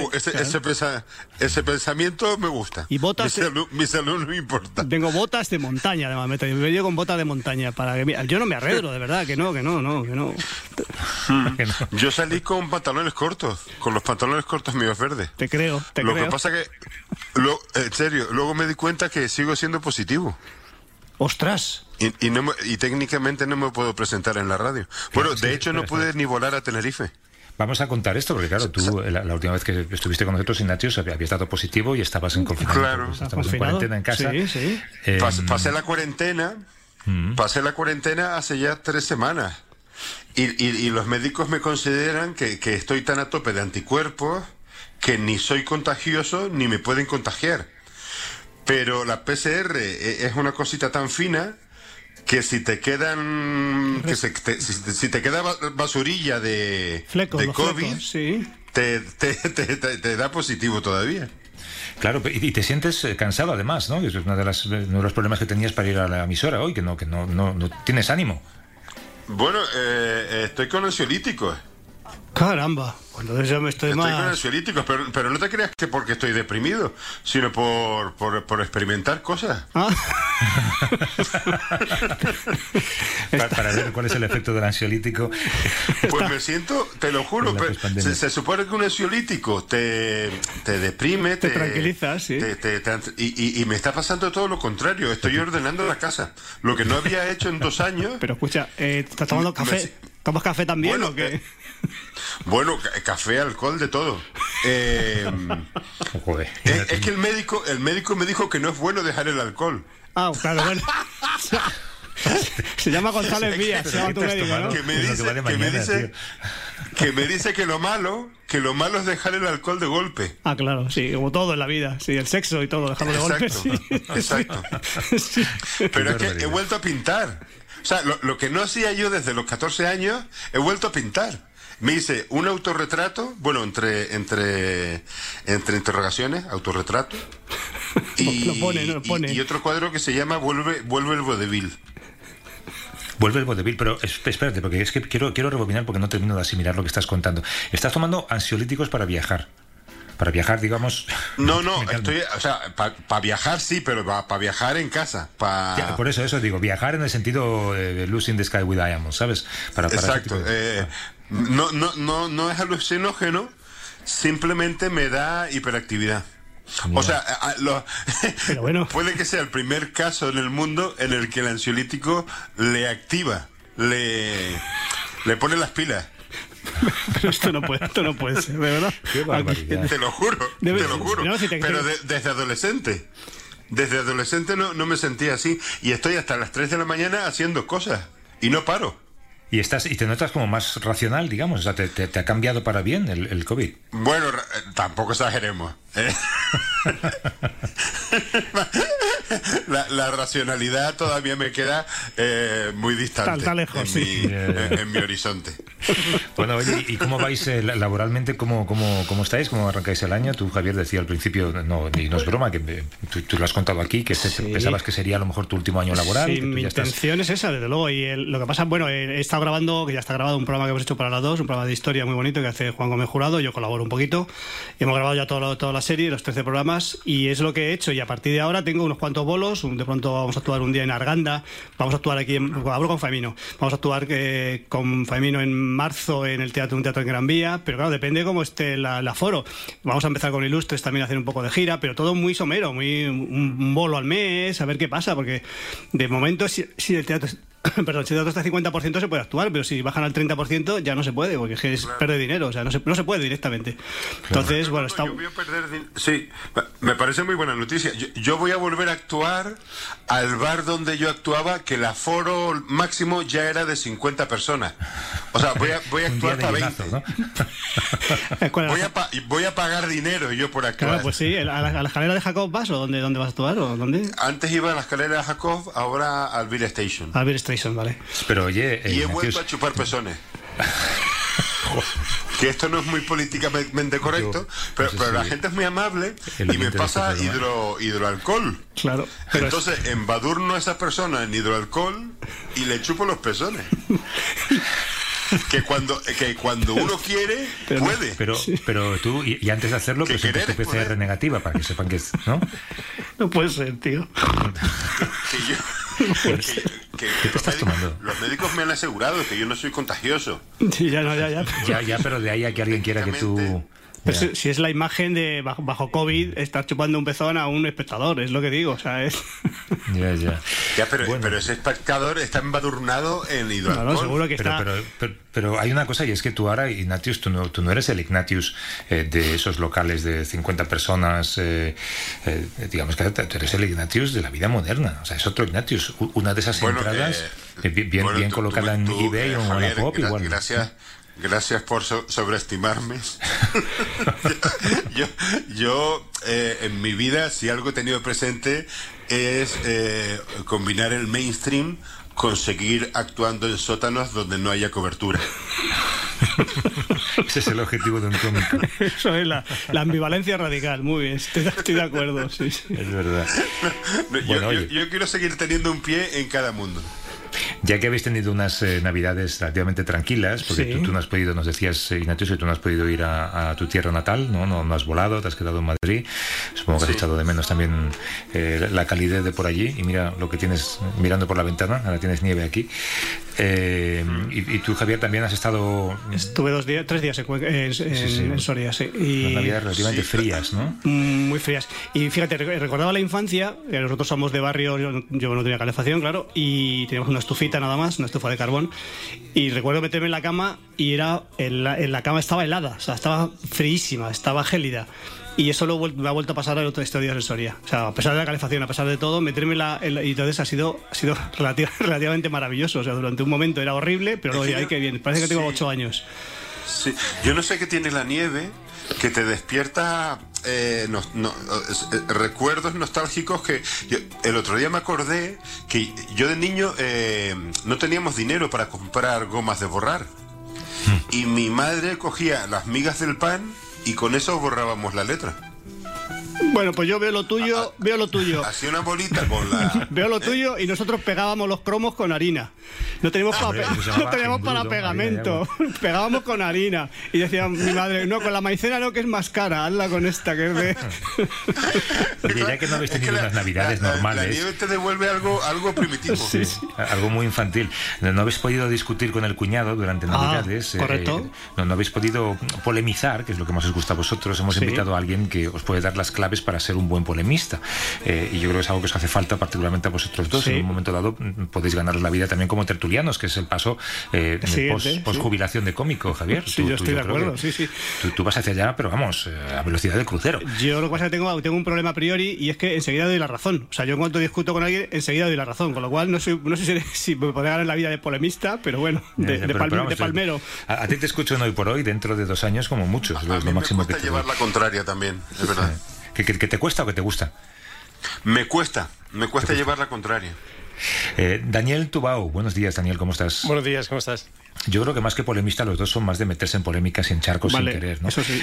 Ese pensamiento me gusta. Y botas. Mi salud no importa. Tengo botas de montaña, además. Me llevo con botas de montaña para que yo no me arredro, de verdad, que no. Yo salí con pantalones cortos, con los pantalones cortos míos verdes. Te creo. Lo que pasa que, en serio, luego me di cuenta que sigo siendo positivo. ¡Ostras! Y técnicamente no me puedo presentar en la radio. Bueno, de hecho no pude ni volar a Tenerife. Vamos a contar esto, porque claro, tú la última vez que estuviste con nosotros, Ignatius, habías dado positivo y estabas en confinamiento. Claro. Estabas en cuarentena en casa. Sí. Pasé la cuarentena hace ya 3 semanas. Y los médicos me consideran que estoy tan a tope de anticuerpos que ni soy contagioso ni me pueden contagiar. Pero la PCR es una cosita tan fina que si te quedan si te queda basurilla de COVID, sí, te da positivo todavía. Claro, y te sientes cansado además, ¿no? Es uno de los problemas que tenías para ir a la emisora hoy, que no tienes ánimo. Bueno, estoy con ansiolíticos. Caramba, cuando ya me estoy más... Estoy con ansiolíticos, pero no te creas que porque estoy deprimido, sino por experimentar cosas. Para ver cuál es el efecto del ansiolítico. Pues me siento, te lo juro, se supone que un ansiolítico te deprime, te tranquiliza, sí. Y me está pasando todo lo contrario. Estoy ordenando la casa, lo que no había hecho en 2 años. Pero escucha, ¿estás tomando café? ¿Tomas café también o qué? Bueno, café, alcohol, de todo. Joder. Es que el médico me dijo que no es bueno dejar el alcohol. Claro, bueno. Se llama González Vías, se llama tu médico, ¿no? Que me dice que lo malo es dejar el alcohol de golpe. Claro, sí, como todo en la vida, sí, el sexo y todo, dejarlo de golpe. Sí. Exacto. Sí. Pero es que he vuelto a pintar. O sea, lo que no hacía yo desde los 14 años, he vuelto a pintar. Me hice un autorretrato, bueno, entre interrogaciones, autorretrato, y otro cuadro que se llama Vuelve el vodevil. Vuelve el vodevil, pero espérate, porque es que quiero rebobinar porque no termino de asimilar lo que estás contando. Estás tomando ansiolíticos para viajar. Para viajar, digamos... No, para viajar sí, pero para viajar en casa. Por eso digo, viajar en el sentido de Losing the Sky with Diamonds, ¿sabes? Exacto. No es alucinógeno, simplemente me da hiperactividad. O sea, pero bueno. Puede que sea el primer caso en el mundo en el que el ansiolítico le activa, le pone las pilas. Pero esto no puede ser, ¿de verdad? Qué barbaridad. Te lo juro. Pero desde adolescente. Desde adolescente no me sentía así. Y estoy hasta las 3 de la mañana haciendo cosas. Y no paro. Y te notas como más racional, digamos. O sea, te ha cambiado para bien el COVID. Bueno, tampoco exageremos. La racionalidad todavía me queda muy distante. Está lejos, en mi horizonte. Bueno, oye, ¿y cómo vais laboralmente? ¿Cómo estáis? ¿Cómo arrancáis el año? Tú, Javier, decía al principio, no es broma, que tú lo has contado aquí, que pensabas que sería a lo mejor tu último año laboral. Sí, mi intención es esa, desde luego. Y lo que pasa, bueno, he estado grabando, que ya está grabado, un programa que hemos hecho para las 2, un programa de historia muy bonito que hace Juan Gómez Jurado, yo colaboro un poquito. Hemos grabado ya toda la serie, los 13 programas, y es lo que he hecho. Y a partir de ahora tengo unos cuantos bolos. De pronto vamos a actuar un día en Arganda, vamos a actuar aquí, hablo con Faemino, vamos a actuar con Faemino en marzo en un teatro en Gran Vía, pero claro, depende cómo esté el aforo. Vamos a empezar con Ilustres también a hacer un poco de gira, pero todo muy somero, un bolo al mes, a ver qué pasa, porque de momento si el teatro perdón, si el teatro está al 50% se puede actuar, pero si bajan al 30% ya no se puede, porque es perder dinero, o sea, no se puede directamente. Entonces, bueno, está... Sí, me parece muy buena noticia. Yo voy a volver a actuar al bar donde yo actuaba, que el aforo máximo ya era de 50 personas. O sea, voy a actuar para 20. ¿No? Voy a pagar dinero yo por actuar. Claro, pues sí, a la escalera de Jacob vas, o ¿dónde vas a actuar? ¿O dónde? Antes iba a la escalera de Jacob, ahora al Beer Station. Al Beer Station, vale. Pero oye... y he vuelto a chupar pezones. Que esto no es muy políticamente correcto, pero la gente es muy amable y me pasa hidroalcohol. Claro. Entonces embadurno a esa persona en hidroalcohol y le chupo los pezones. Que cuando uno quiere, puede. Pero tú, y antes de hacerlo, presentaste tu PCR negativa para que sepan que es, ¿no? No puede ser, tío. ¿Qué te estás tomando? Los médicos me han asegurado que yo no soy contagioso. Sí, ya. Ya, pero de ahí a que alguien quiera que tú... Pero si es la imagen de bajo COVID estar chupando un pezón a un espectador, es lo que digo, o sea, es... Pero ese espectador está embadurnado en hidroalcohol. Claro, seguro que está... Pero hay una cosa, y es que tú ahora, Ignatius, tú no eres el Ignatius de esos locales de 50 personas, digamos que tú eres el Ignatius de la vida moderna, o sea, es otro Ignatius. Una de esas entradas bien colocada en eBay o en Wallapop, igual. Gracias por sobreestimarme. yo en mi vida, si algo he tenido presente es combinar el mainstream con seguir actuando en sótanos donde no haya cobertura. Ese es el objetivo de un cómico. Eso es la ambivalencia radical, muy bien, estoy de acuerdo. Sí. Es verdad. Yo quiero seguir teniendo un pie en cada mundo. Ya que habéis tenido unas navidades relativamente tranquilas, porque tú no has podido, nos decías, Ignatius, que tú no has podido ir a tu tierra natal, no has volado, te has quedado en Madrid. Supongo que has echado de menos también la calidez de por allí. Y mira lo que tienes mirando por la ventana, ahora tienes nieve aquí. Y tú, Javier, también has estado... Estuve 3 días en Soria, sí. Y navidades relativamente frías, ¿no? Muy frías. Y fíjate, recordaba la infancia, que nosotros somos de barrio, yo no tenía calefacción, claro, y teníamos una estufita nada más, una estufa de carbón, y recuerdo meterme en la cama y en la cama estaba helada, o sea, estaba fríísima, estaba gélida. Y eso me ha vuelto a pasar estos días en Soria. O sea, a pesar de la calefacción, a pesar de todo, meterme y entonces ha sido relativamente maravilloso. O sea, durante un momento era horrible, pero luego, ay, qué bien, parece que tengo 8 años. Sí, yo no sé qué tiene la nieve, que te despierta recuerdos nostálgicos que el otro día me acordé que yo de niño no teníamos dinero para comprar gomas de borrar. Y mi madre cogía las migas del pan y con eso borrábamos la letra. Bueno, pues yo veo lo tuyo. Hacía una bolita con la... Veo lo tuyo y nosotros pegábamos los cromos con harina. No teníamos para pegamento. Pegábamos con harina. Y decía mi madre, no, con la maicena no, que es más cara. Hazla con esta, que es de... Oye, ya que no habéis tenido unas navidades normales... La nieve te devuelve algo primitivo. Sí. Algo muy infantil. No habéis podido discutir con el cuñado durante navidades. Correcto. No habéis podido polemizar, que es lo que más os gusta a vosotros. Hemos invitado a alguien que os puede dar las claves para ser un buen polemista. Y yo creo que es algo que os hace falta particularmente a vosotros dos. En un momento dado podéis ganaros la vida también como tertulianos, que es el paso post-jubilación de cómico, Javier. Sí, yo estoy de acuerdo, sí. Tú vas hacia allá, pero vamos, a velocidad de crucero. Yo lo que pasa es que tengo un problema a priori, y es que enseguida doy la razón. O sea, yo en cuanto discuto con alguien, enseguida doy la razón. Con lo cual, no sé si me podré ganar la vida de polemista, pero bueno, de palmero. A ti te escucho en Hoy por Hoy, dentro de 2 años como mucho. Es lo máximo que te llevar la contraria también, es verdad. ¿Que te cuesta o que te gusta? Me cuesta llevar la contraria. Daniel Tubau, buenos días, Daniel, ¿cómo estás? Buenos días, ¿cómo estás? Yo creo que más que polemistas los dos son más de meterse en polémicas y en charcos sin querer, ¿no? Eso sí.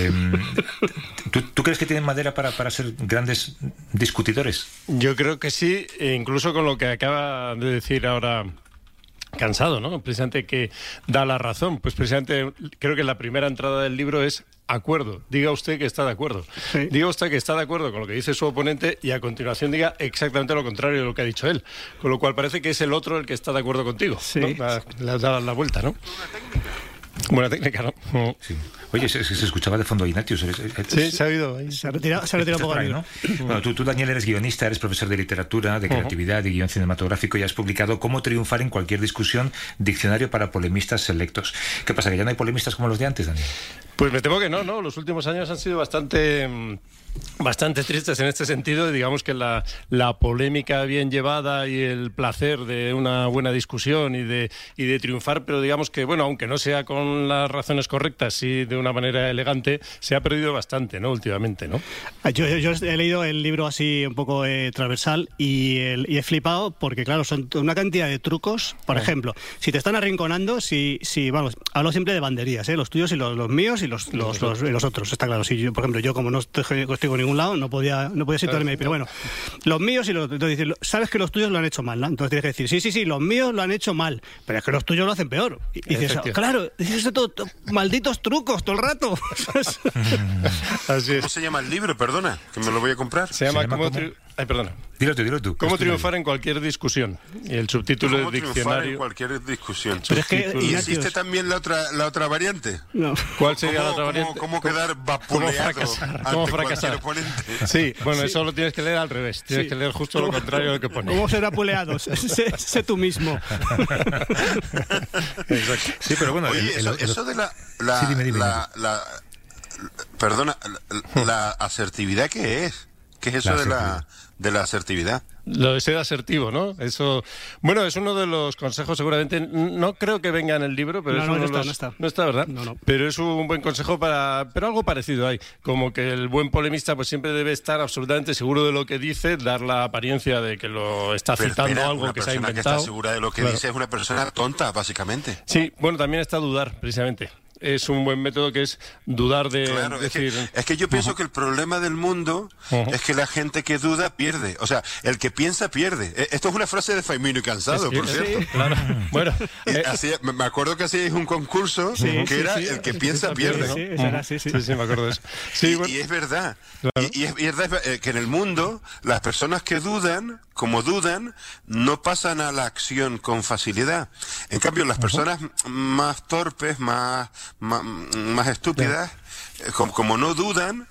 ¿Tú crees que tienen madera para ser grandes discutidores? Yo creo que sí, e incluso con lo que acaba de decir ahora Cansado, ¿no? Precisamente que da la razón. Pues precisamente creo que la primera entrada del libro es acuerdo. Diga usted que está de acuerdo. Sí. Diga usted que está de acuerdo con lo que dice su oponente y a continuación diga exactamente lo contrario de lo que ha dicho él. Con lo cual parece que es el otro el que está de acuerdo contigo. Sí. ¿No? Le has dado la vuelta, ¿no? Buena técnica, ¿no? Sí. Oye, se escuchaba de fondo a Ignatius. Sí, se ha oído. Se ha retirado un poco ahí, ¿no? Bueno, tú, Daniel, eres guionista, eres profesor de literatura, de creatividad, de guión cinematográfico y has publicado Cómo triunfar en cualquier discusión, diccionario para polemistas selectos. ¿Qué pasa, que ya no hay polemistas como los de antes, Daniel? Pues me temo que no. Los últimos años han sido bastante tristes en este sentido. Digamos que la polémica bien llevada y el placer de una buena discusión y de triunfar, pero digamos que, bueno, aunque no sea con las razones correctas, sí de una manera elegante, se ha perdido bastante, ¿no? Últimamente, ¿no? Yo he leído el libro así un poco transversal y he flipado porque, claro, son una cantidad de trucos. Por ejemplo, si te están arrinconando, vamos, hablo siempre de banderías, los tuyos y los míos y los otros, está claro. Si yo, por ejemplo, yo como no estoy en ningún lado, no podía situarme ahí, pero bueno, los míos y los otros, entonces, sabes que los tuyos lo han hecho mal, ¿no? Entonces tienes que decir, sí, los míos lo han hecho mal, pero es que los tuyos lo hacen peor. Y dices, claro, dices todo, malditos trucos todo el rato. Así es. ¿Cómo se llama el libro? Perdona, que me lo voy a comprar. Se llama perdona. Dilo tú. ¿Cómo triunfar en cualquier discusión? Y el subtítulo del diccionario. ¿Cómo triunfar en cualquier discusión? Pero es que, ¿Y existe también la otra variante? No. ¿Cuál sería la otra variante? ¿Cómo quedar vapuleado ¿Cómo fracasar? Oponente? Sí, bueno, eso lo tienes que leer al revés. Tienes que leer justo lo contrario de lo que pone. ¿Cómo ser vapuleado? sé tú mismo. Exacto. Sí, pero bueno... Oye, eso de dime. Perdona, la asertividad, ¿qué es? ¿Qué es eso de la asertividad? Lo de ser asertivo, ¿no? Eso, bueno, es uno de los consejos, seguramente, no creo que venga en el libro, pero no está, ¿verdad? No. Pero es un buen consejo pero algo parecido hay, como que el buen polemista pues siempre debe estar absolutamente seguro de lo que dice, dar la apariencia de que lo está citando algo que se ha inventado. Una persona que está segura de lo que dice es una persona tonta, básicamente. Sí, bueno, también está dudar, precisamente. Es un buen método que es dudar de decir... Es que yo pienso que el problema del mundo es que la gente que duda pierde. O sea, el que piensa pierde. Esto es una frase de Faimino y Cansado, por cierto. Sí, claro. Bueno, me acuerdo que hacíais un concurso que era el que piensa pierde. Sí, me acuerdo de eso. Y es verdad. Claro. Y es verdad que en el mundo las personas que dudan, como dudan, no pasan a la acción con facilidad. En cambio, las personas más torpes, más estúpidas, como no dudan,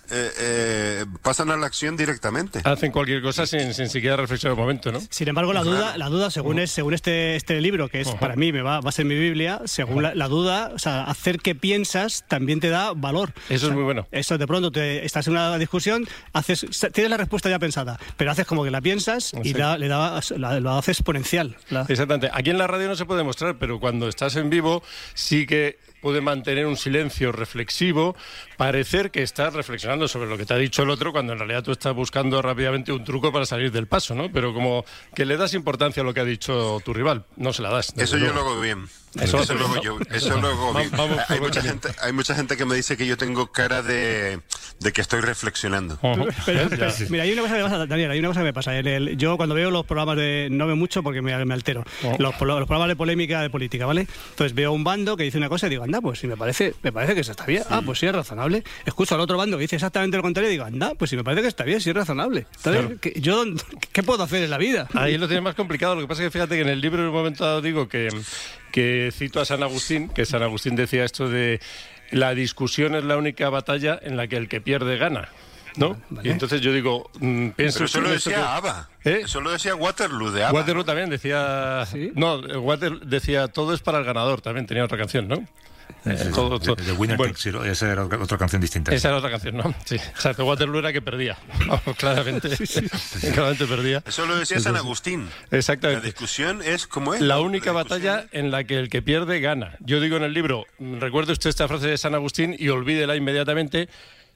pasan a la acción directamente. Hacen cualquier cosa sin siquiera reflexionar un momento, ¿no? Sin embargo, la duda según este libro, que es para mí va a ser mi Biblia, según la duda, o sea, hacer que piensas también te da valor. Eso es muy bueno. Eso de pronto estás en una discusión, tienes la respuesta ya pensada, pero haces como que la piensas y lo haces exponencial. Exactamente. Aquí en la radio no se puede mostrar, pero cuando estás en vivo sí que puede mantener un silencio reflexivo, parecer que estás reflexionando sobre lo que te ha dicho el otro, cuando en realidad tú estás buscando rápidamente un truco para salir del paso, ¿no? Pero como que le das importancia a lo que ha dicho tu rival, no se la das. Eso yo lo hago bien. Eso lo hago bien. Hay mucha gente que me dice que yo tengo cara de que estoy reflexionando. Pero, mira, hay una cosa que me pasa, Daniel, hay una cosa que me pasa. Yo cuando veo los programas no veo mucho porque me altero. Los programas de polémica, de política, ¿vale? Entonces veo un bando que dice una cosa y digo, anda, pues si me parece que eso está bien. Sí. Pues sí, es razonable. Escucho al otro bando que dice exactamente lo contrario y digo, anda, pues si me parece que está bien, sí es razonable. Entonces, claro. ¿Qué puedo hacer en la vida? Ahí lo tienes más complicado. Lo que pasa es que fíjate que en el libro en un momento dado digo que cito a San Agustín, que San Agustín decía esto de la discusión es la única batalla en la que el que pierde gana, ¿no? Vale. Y entonces yo digo, pienso... Pero eso lo decía ABBA. Eso lo decía Waterloo de ABBA. Waterloo también decía... ¿Sí? No, Waterloo decía todo es para el ganador, también tenía otra canción, ¿no? Todo. The Winner Takes It All. Esa era otra canción distinta. Esa era otra canción, ¿no? Sí. O sea, que Waterloo era que perdía. Claramente. Claramente perdía. Eso lo decía San Agustín. Exactamente. La discusión es como es. La única batalla en la que el que pierde gana. Yo digo en el libro, recuerde usted esta frase de San Agustín y olvídela inmediatamente.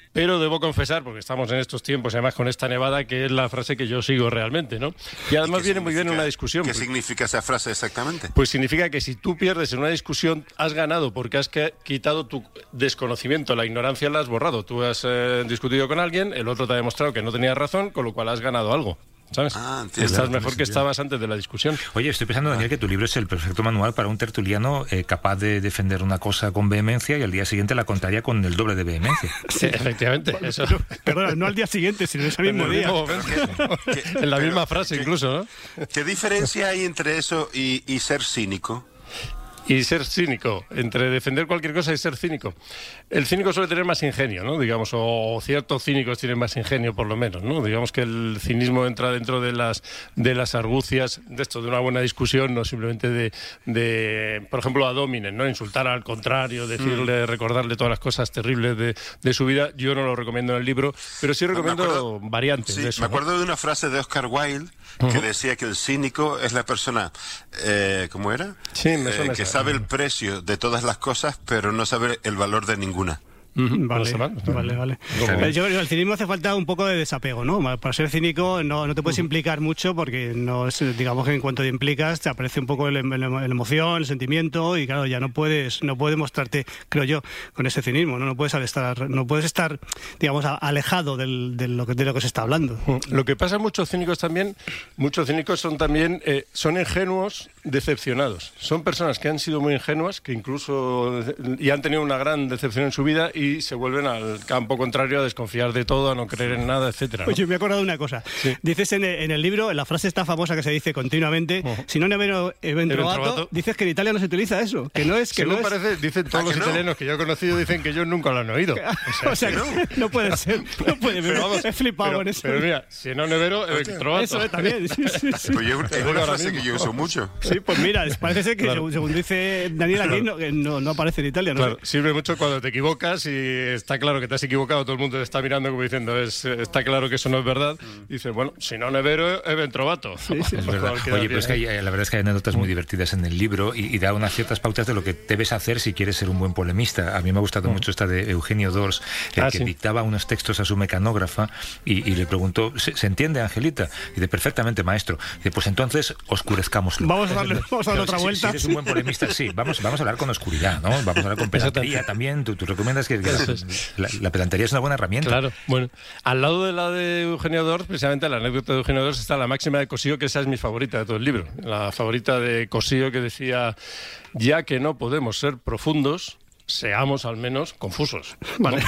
pero debo confesar, porque estamos en estos tiempos, además con esta nevada, que es la frase que yo sigo realmente, ¿no? Y además viene muy bien en una discusión. ¿Qué significa esa frase exactamente? Pues significa que si tú pierdes en una discusión, has ganado porque has quitado tu desconocimiento, la ignorancia la has borrado. Tú has discutido con alguien, el otro te ha demostrado que no tenías razón, con lo cual has ganado algo. ¿Sabes? Estás mejor que estabas antes de la discusión. Oye, estoy pensando, Daniel, que tu libro es el perfecto manual para un tertuliano capaz de defender una cosa con vehemencia y al día siguiente la contraria con el doble de vehemencia. Sí, efectivamente. Eso. Perdona, no al día siguiente, sino ese mismo día. En la misma frase incluso, ¿no? ¿Qué diferencia hay entre eso y ser cínico? Y ser cínico, entre defender cualquier cosa y ser cínico. El cínico suele tener más ingenio, ¿no? Digamos, o ciertos cínicos tienen más ingenio, por lo menos, ¿no? Digamos que el cinismo entra dentro de las argucias de esto, de una buena discusión, no simplemente de por ejemplo, ad hominem, ¿no? Insultar al contrario, decirle, recordarle todas las cosas terribles de su vida. Yo no lo recomiendo en el libro, pero sí recomiendo variantes de eso. Me acuerdo de una frase de Oscar Wilde que decía que el cínico es la persona, ¿cómo era? Sí, me suena que sabe el precio de todas las cosas, pero no sabe el valor de ninguna. Vale. Yo creo que el cinismo hace falta un poco de desapego, ¿no? Para ser cínico no te puedes implicar mucho porque no es, digamos que en cuanto te implicas te aparece un poco la emoción, el sentimiento y claro, ya no puedes mostrarte, creo yo, con ese cinismo, ¿no? No puedes estar, digamos, alejado de lo que se está hablando. Lo que pasa a muchos cínicos son ingenuos decepcionados. Son personas que han sido muy ingenuas, que incluso y han tenido una gran decepción en su vida y se vuelven al campo contrario a desconfiar de todo, a no creer en nada, etcétera, ¿no? Oye, me he acordado de una cosa. Sí. Dices en el libro, en la frase esta famosa que se dice continuamente, si no nevero trovato, dices que en Italia no se utiliza eso, que no es... parece, dicen todos los italianos que yo he conocido, dicen que ellos nunca lo han oído. O sea no puede ser, no puede, pero vamos, he flipado en eso. Pero mira, si no nevero, trovato. Eso también, sí. Pues es una frase que yo uso mucho. Sí, pues mira, parece ser que según dice Daniel aquí, no aparece en Italia, ¿no? Claro, sirve mucho cuando te equivocas y está claro que te has equivocado, todo el mundo te está mirando como diciendo, está claro que eso no es verdad. Dice, bueno, si no nevero, trovato. Sí, es verdad. Oye, pues que la verdad es que hay anécdotas muy divertidas en el libro y da unas ciertas pautas de lo que debes hacer si quieres ser un buen polemista. A mí me ha gustado mucho esta de Eugenio Dors, que dictaba unos textos a su mecanógrafa y le preguntó, ¿se entiende, Angelita? Y dice, perfectamente, maestro. Dice, pues entonces oscurezcámoslo. Vamos a darle otra vuelta. Si eres un buen polemista, sí, vamos a hablar con oscuridad, ¿no? Vamos a hablar con pedantería también. Tú recomiendas que la pedantería es una buena herramienta. Claro, bueno. Al lado de la de Eugenio Dors, precisamente la anécdota de Eugenio Dors, está la máxima de Cossío, que esa es mi favorita de todo el libro. La favorita de Cossío, que decía, ya que no podemos ser profundos, seamos al menos confusos. Vale.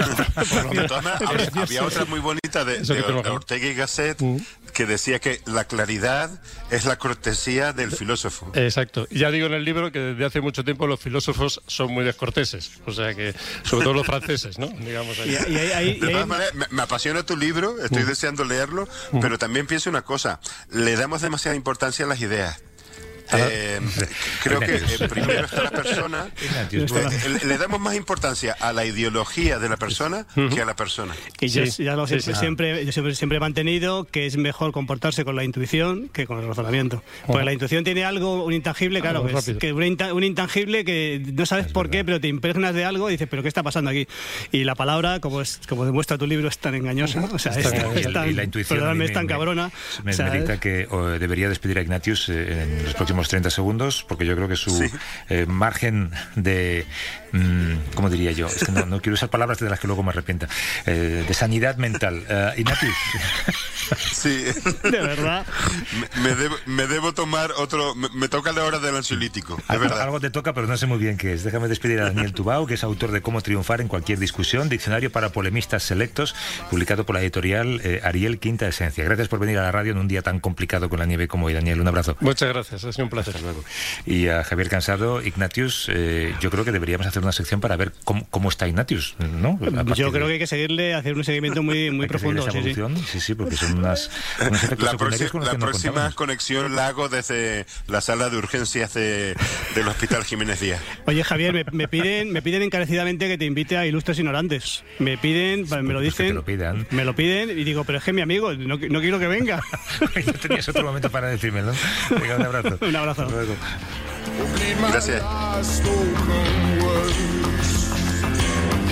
Había otra muy bonita de Ortega y Gasset que decía que la claridad es la cortesía del filósofo. Exacto. Ya digo en el libro que desde hace mucho tiempo los filósofos son muy descorteses. O sea que, sobre todo los franceses, ¿no? Digamos ahí. De todas maneras, me apasiona tu libro, estoy deseando leerlo, pero también pienso una cosa, le damos demasiada importancia a las ideas. Creo que primero está la persona. Le damos más importancia a la ideología de la persona que a la persona. Y yo siempre he mantenido que es mejor comportarse con la intuición que con el razonamiento. Porque la intuición tiene algo, un intangible, claro, un intangible que no sabes por qué, pero te impregnas de algo y dices, ¿pero qué está pasando aquí? Y la palabra, como demuestra tu libro, es tan engañosa. O sea, y la intuición es tan cabrona. Me dicta que debería despedir a Ignatius en los próximos 30 segundos, porque yo creo que su margen de ¿cómo diría yo? Es que no quiero usar palabras de las que luego me arrepienta. De sanidad mental. Ignatius. Sí. De verdad. Me debo tomar otro. Me toca la hora del ansiolítico. De verdad. Algo te toca, pero no sé muy bien qué es. Déjame despedir a Daniel Tubau, que es autor de Cómo triunfar en cualquier discusión, diccionario para polemistas selectos, publicado por la editorial Ariel Quinta Esencia. Gracias por venir a la radio en un día tan complicado con la nieve como hoy, Daniel. Un abrazo. Muchas gracias, ha sido un placer. Luego. Y a Javier Cansado, Ignatius, yo creo que deberíamos hacer una sección para ver cómo está Ignatius, ¿no? Yo creo que hay que seguirle, hacer un seguimiento muy profundo. Sí, porque son unos efectos secundarios con los la que no próxima contamos. conexión la hago desde la sala de urgencias del Hospital Jiménez Díaz. Oye, Javier, me piden encarecidamente que te invite a Ilustres Ignorantes. Me lo dicen, me lo piden y digo, pero es que mi amigo, no quiero que venga. No tenías otro momento para decírmelo. Venga, un abrazo. Un abrazo. Hasta luego. Gracias.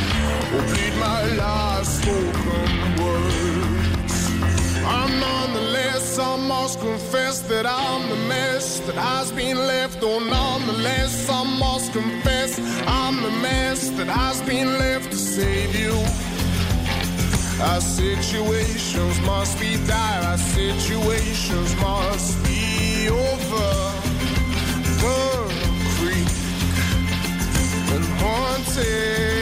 repeat my last spoken words. I'm nonetheless, I must confess that I'm the mess that has been left. Oh, nonetheless, I must confess I'm the mess that has been left to save you. Our situations must be dire, our situations must be over. Burn Creek and haunted.